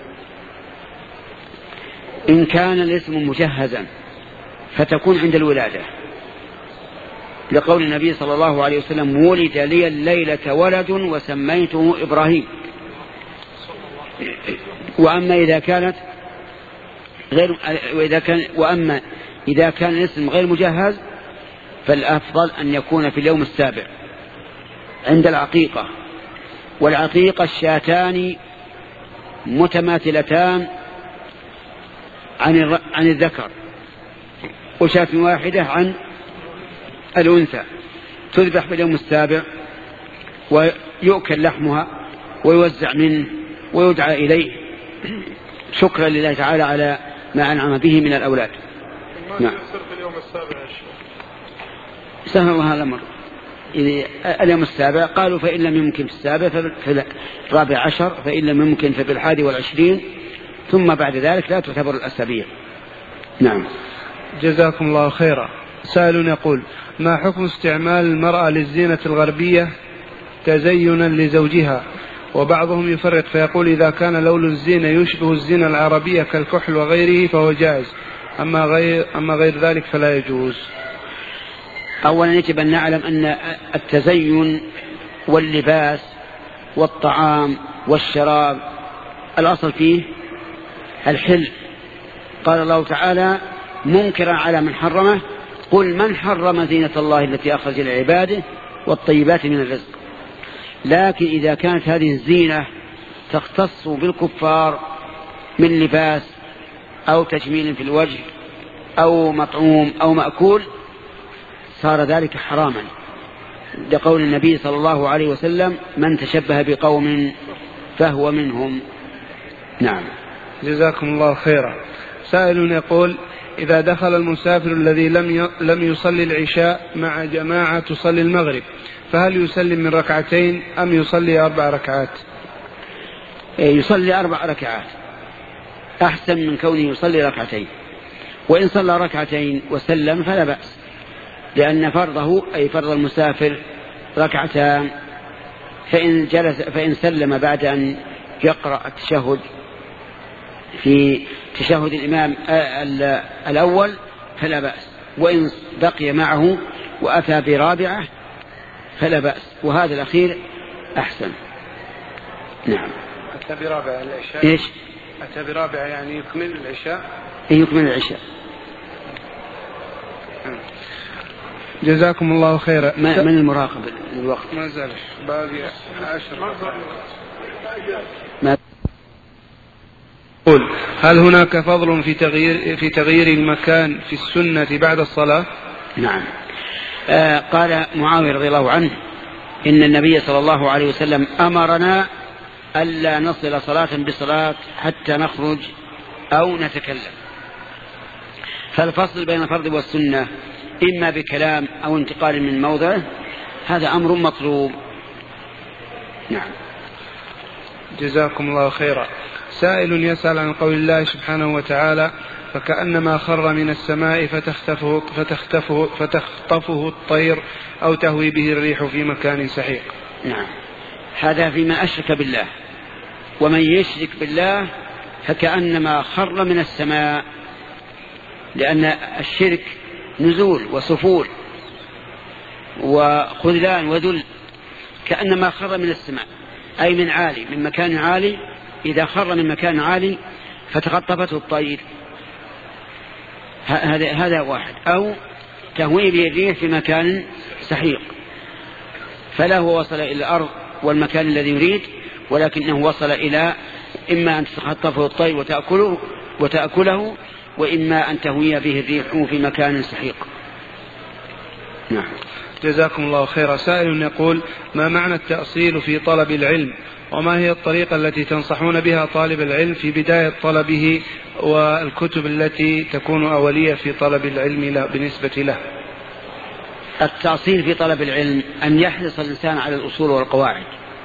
Speaker 1: إن كان الاسم مجهزا فتكون عند الولادة، لقول النبي صلى الله عليه وسلم: ولد لي الليلة ولد وسميته إبراهيم. وأما إذا كانت غير وإذا كان وأما إذا كان الاسم غير مجهز فالأفضل أن يكون في اليوم السابع عند العقيقة. والعقيقة الشاتان متماثلتان عن عن الذكر، وشاة واحدة عن الأنثى، تذبح في اليوم السابع ويؤكل لحمها ويوزع منه ويدعى إليه شكرا لله تعالى على ما أنعم به من الأولاد.
Speaker 2: نعم. في اليوم السابع
Speaker 1: سهل الله هذا الأمر. اليوم السابع قالوا فإن لم يمكن في السابع في الرابع عشر، فإن لم يمكن ففي الحادي والعشرين، ثم بعد ذلك لا تعتبر الأسابيع. نعم.
Speaker 2: جزاكم الله خيرا. سائل يقول: ما حكم استعمال المرأة للزينة الغربية تزينا لزوجها؟ وبعضهم يفرق فيقول إذا كان لون الزينة يشبه الزينة العربية كالكحل وغيره فهو جائز، أما غير, أما غير ذلك فلا يجوز.
Speaker 1: أولا يجب أن نعلم أن التزين واللباس والطعام والشراب الأصل فيه الحل. قال الله تعالى منكرا على من حرمه: قل من حرم زينة الله التي أخرج لعباده والطيبات من الرزق. لكن إذا كانت هذه الزينة تختص بالكفار من لباس أو تجميل في الوجه أو مطعوم أو مأكول صار ذلك حراما، لقول النبي صلى الله عليه وسلم: من تشبه بقوم فهو منهم. نعم.
Speaker 2: جزاكم الله خيرا. سائل يقول: إذا دخل المسافر الذي لم لم يصلي العشاء مع جماعة تصلي المغرب، فهل يسلم من ركعتين أم يصلي أربع ركعات؟
Speaker 1: يصلي أربع ركعات أحسن من كونه يصلي ركعتين، وإن صلى ركعتين وسلم فلا بأس، لأن فرضه أي فرض المسافر ركعتان، فإن جلس فإن سلم بعد أن يقرأ التشهد في تشهد الإمام الأول فلا بأس، وإن بقي معه وأتى برابعة فلا بأس، وهذا الأخير أحسن. نعم.
Speaker 2: أتى برابعة العشاء.
Speaker 1: إيش؟
Speaker 2: أتى برابعة يعني يكمل العشاء.
Speaker 1: إيه يكمل العشاء.
Speaker 2: جزاكم الله خيرا.
Speaker 1: من المراقب الوقت؟
Speaker 2: ما زال باقي عشر.
Speaker 1: ما
Speaker 2: قل: هل هناك فضل في تغيير في تغيير المكان في السنة بعد الصلاة؟
Speaker 1: نعم. آه قال معاوية رضي الله عنه: إن النبي صلى الله عليه وسلم أمرنا ألا نصل صلاة بصلاة حتى نخرج أو نتكلم. فالفصل بين الفرض والسنة إما بكلام أو انتقال من موضعه، هذا أمر مطلوب. نعم.
Speaker 2: جزاكم الله خيرا. سائل يسأل عن قول الله سبحانه وتعالى: فكأنما خر من السماء فتختفه, فتختفه, فتخطفه الطير أو تهوي به الريح في مكان سحيق.
Speaker 1: نعم. هذا فيما أشرك بالله، ومن يشرك بالله فكأنما خر من السماء، لأن الشرك نزول وسفول وخذلان وذل، كأنما خر من السماء أي من عالي، من مكان عالي. إذا خر من مكان عالي فتخطفته الطير، هذا هذا واحد، أو تهوي به الريح في مكان سحيق، فلا هو وصل إلى الأرض والمكان الذي يريد، ولكنه وصل إلى إما أن تخطفه الطير وتأكله, وتأكله وإما أن تهوي به الريح في مكان سحيق. نعم.
Speaker 2: جزاكم الله خيرا. سائل يقول: ما معنى التأصيل في طلب العلم، وما هي الطريقة التي تنصحون بها طالب العلم في بداية طلبه، والكتب التي تكون أولية في طلب العلم بالنسبة له؟
Speaker 1: التأصيل في طلب العلم أن يحرص الإنسان على الأصول والقواعد،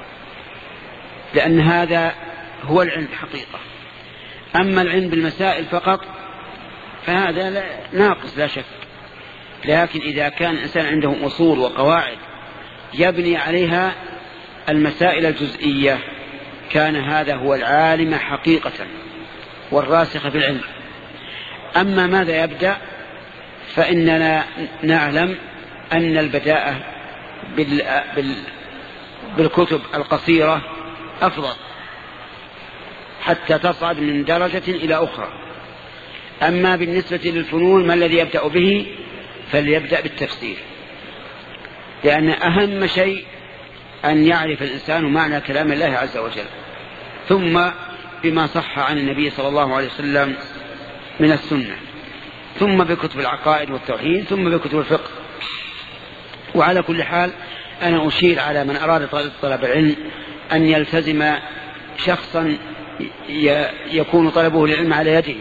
Speaker 1: لأن هذا هو العلم حقيقة. أما العلم بالمسائل فقط فهذا ناقص لا شك، لكن إذا كان الإنسان عنده أصول وقواعد يبني عليها المسائل الجزئية كان هذا هو العالم حقيقة والراسخ في العلم. أما ماذا يبدأ، فإننا نعلم أن البداءة بال... بال... بالكتب القصيرة أفضل حتى تصعد من درجة إلى أخرى. أما بالنسبة للفنون ما الذي يبدأ به، فليبدأ بالتفسير، لأن أهم شيء أن يعرف الإنسان معنى كلام الله عز وجل، ثم بما صح عن النبي صلى الله عليه وسلم من السنة، ثم بكتب العقائد والتوحيد، ثم بكتب الفقه. وعلى كل حال أنا أشير على من أراد طلب العلم أن يلتزم شخصا يكون طلبه للعلم على يده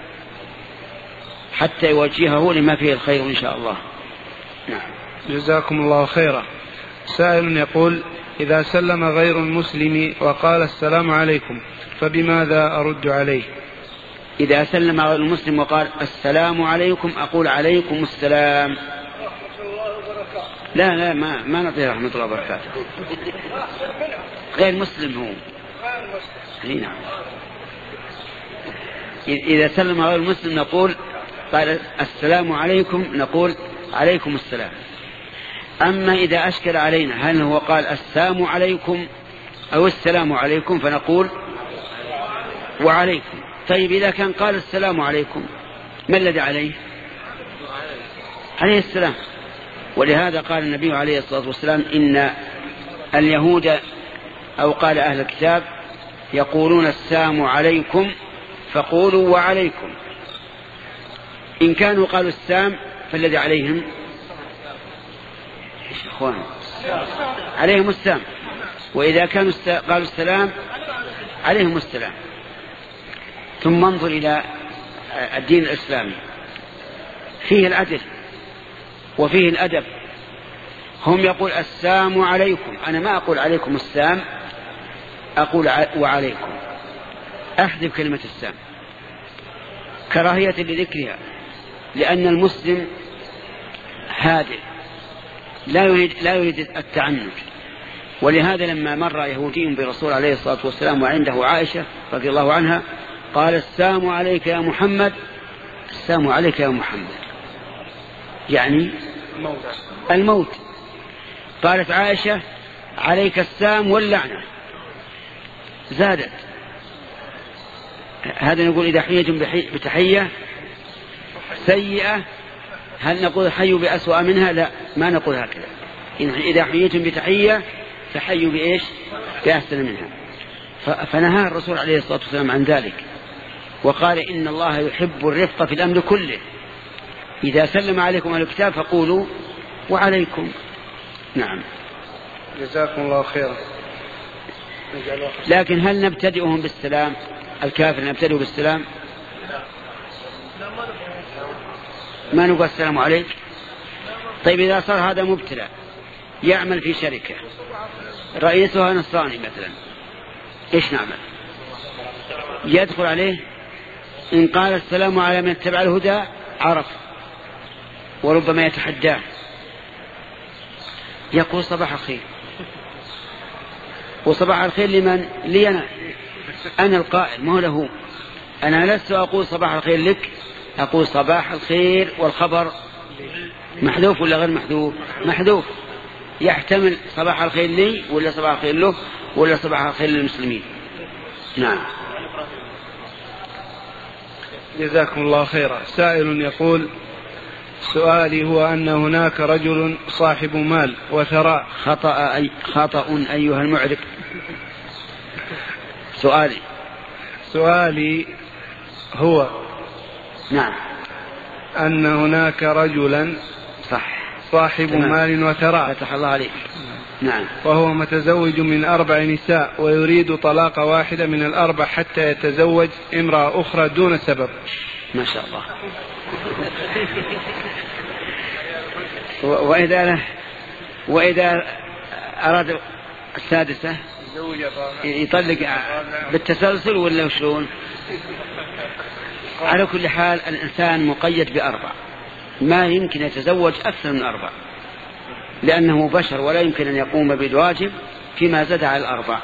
Speaker 1: حتى يوجهه لما فيه الخير إن شاء الله. نعم.
Speaker 2: جزاكم الله خيرا. سائل يقول: إذا سلم غير المسلم وقال السلام عليكم فبماذا أرد عليه؟
Speaker 1: إذا سلم غير المسلم وقال السلام عليكم أقول عليكم السلام. لا لا ما ما نعطيه رحمة الله وبركاته. غير مسلم هو. نعم. إذا سلم غير المسلم نقول قال السلام عليكم نقول عليكم السلام. أما إذا أشكل علينا هل هو قال السلام عليكم أو السلام عليكم فنقول وعليكم. طيب إذا كان قال السلام عليكم ما الذي عليه؟ عليه السلام. ولهذا قال النبي عليه الصلاة والسلام إن اليهود أو قال أهل الكتاب يقولون السلام عليكم فقولوا وعليكم. إن كانوا قالوا السلام فالذي عليهم إيش أخوان عليهم السلام، وإذا كانوا قالوا السلام عليهم السلام. ثم انظر إلى الدين الإسلامي، فيه العدل وفيه الأدب. هم يقول السلام عليكم، أنا ما أقول عليكم السلام، أقول وعليكم، أحذف كلمة السلام كراهية لذكرها، لأن المسلم هادئ لا يريد, لا يريد التعنت. ولهذا لما مر يهودي برسول عليه الصلاة والسلام وعنده عائشة رضي الله عنها قال السلام عليك يا محمد، السلام عليك يا محمد، يعني الموت. قالت عائشة عليك السلام واللعنة، زادت. هذا نقول إذا حييتم بتحية سيئة هل نقول حيوا بأسوأ منها؟ لا، ما نقول هكذا. إذا حييتم بتحية فحيوا بإيش؟ بأحسن منها. فنهى الرسول عليه الصلاة والسلام عن ذلك وقال إن الله يحب الرفق في الأمر كله، إذا سلم عليكم أهل الكتاب فقولوا وعليكم. نعم.
Speaker 2: جزاكم الله خيرا.
Speaker 1: لكن هل نبتدئهم بالسلام؟ الكافر نبتدئه بالسلام؟ ما نقول السلام عليك. طيب إذا صار هذا مبتلى يعمل في شركة رئيسها نصراني مثلا، إيش نعمل؟ يدخل عليه إن قال السلام على من اتبع الهدى عرف، وربما يتحداه يقول صباح الخير. وصباح الخير لمن؟ لي أنا، أنا القائل ما هو له. أنا لست أقول صباح الخير لك، أقول صباح الخير والخبر محذوف ولا غير محذوف؟ محذوف. يحتمل صباح الخير لي ولا صباح الخير له ولا صباح الخير للمسلمين. نعم.
Speaker 2: جزاكم الله خيرا. سائل يقول سؤالي هو أن هناك رجل صاحب مال وثراء.
Speaker 1: خطأ أي خطأ أيها المعرب. سؤالي
Speaker 2: سؤالي هو
Speaker 1: نعم
Speaker 2: أن هناك رجلا
Speaker 1: صح
Speaker 2: صاحب
Speaker 1: تمام.
Speaker 2: مال وثراء
Speaker 1: فتح الله عليك. نعم.
Speaker 2: وهو متزوج من أربع نساء ويريد طلاق واحدة من الأربع حتى يتزوج امرأة أخرى دون سبب.
Speaker 1: ما شاء الله. وإذا وإذا أراد السادسة يطلق بالتسلسل ولا شلون؟ على كل حال الإنسان مقيد بأربع، ما يمكن يتزوج أكثر من أربع، لأنه بشر ولا يمكن أن يقوم بالواجب فيما زاد على الأربع.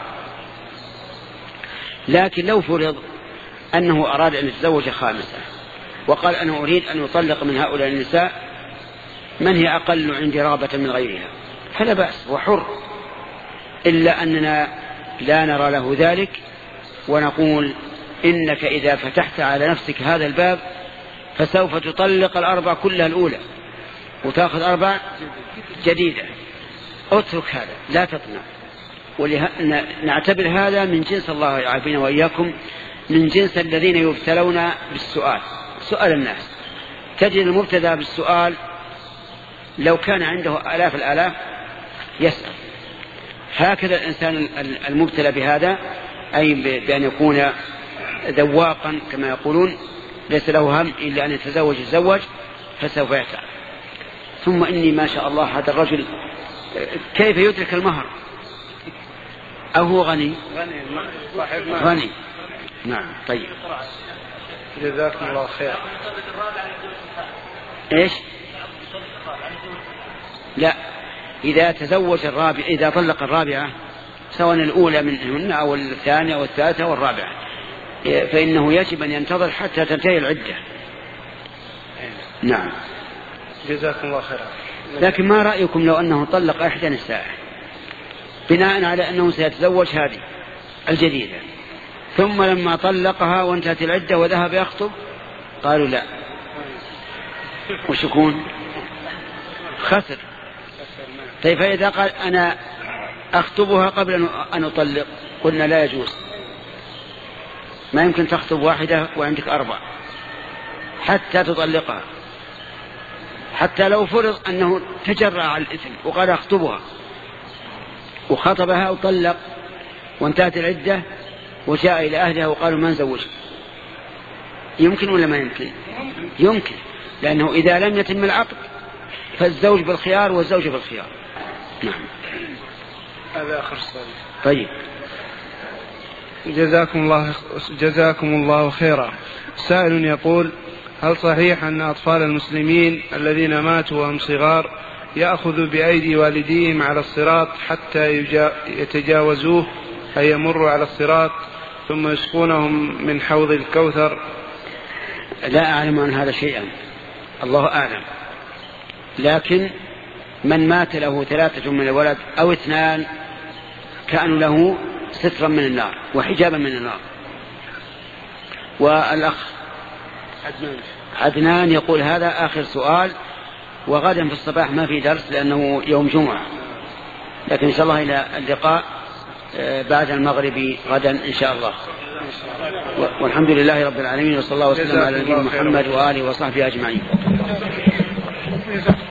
Speaker 1: لكن لو فرض أنه أراد أن يتزوج خامسة وقال أنا أريد أن يطلق من هؤلاء النساء من هي أقل عندي رغبة من غيرها فلا بأس وحر، إلا أننا لا نرى له ذلك ونقول إنك إذا فتحت على نفسك هذا الباب فسوف تطلق الأربع كلها الأولى وتأخذ أربع جديدة. اترك هذا، لا تطمع. ونعتبر هذا من جنس الله يعافينا وإياكم، من جنس الذين يبتلون بالسؤال، سؤال الناس. تجد المبتدى بالسؤال لو كان عنده آلاف الآلاف يسأل. هكذا الإنسان المبتلى بهذا، أي بأن يكون ذواقا كما يقولون، ليس له هم إلا أن يتزوج يتزوج فسوف يتعب. ثم إني ما شاء الله هذا الرجل كيف يدرك المهر؟ أو هو غني؟ غني. نعم. طيب.
Speaker 2: جزاكم الله خير.
Speaker 1: إيش؟ لا، إذا تزوج الرابع، إذا طلق الرابعة سواء الأولى منهن أو الثانية أو الثالثة أو الرابعة فإنه يجب أن ينتظر حتى تنتهي العدة. نعم.
Speaker 2: جزاكم الله خير.
Speaker 1: لكن ما رأيكم لو أنه طلق إحدى نساء بناء على أنه سيتزوج هذه الجديدة، ثم لما طلقها وانتهت العدة وذهب يخطب قالوا لا، وش يكون؟ خسر. طيب فإذا قال أنا أخطبها قبل أن أطلق قلنا لا يجوز، ما يمكن تخطب واحدة وعندك أربع حتى تطلقها، حتى لو فرض أنه تجرأ على الإثم وقال أخطبها وخطبها وطلق وانتهت العدة وجاء إلى أهلها وقالوا ما نزوج، يمكن ولا ما يمكن؟ يمكن، لأنه إذا لم يتم العقد فالزوج بالخيار والزوجة بالخيار. نعم.
Speaker 2: هذا آخر سؤال.
Speaker 1: طيب.
Speaker 2: جزاكم الله جزاكم الله خيرا. سائل يقول: هل صحيح أن أطفال المسلمين الذين ماتوا وهم صغار يأخذوا بأيدي والديهم على الصراط حتى يتجاوزوه أي يمروا على الصراط ثم يسقونهم من حوض الكوثر؟
Speaker 1: لا أعلم عن هذا شيئا، الله أعلم، لكن من مات له ثلاثة من الولد أو اثنان كانوا له سترا من النار وحجابا من النار. والأخ عدنان يقول هذا آخر سؤال، وغدا في الصباح ما في درس لأنه يوم جمعة، لكن إن شاء الله إلى اللقاء بعد المغرب غدا إن شاء الله. والحمد لله رب العالمين، وصلى الله وسلم على نبينا محمد وآله وصحبه أجمعين.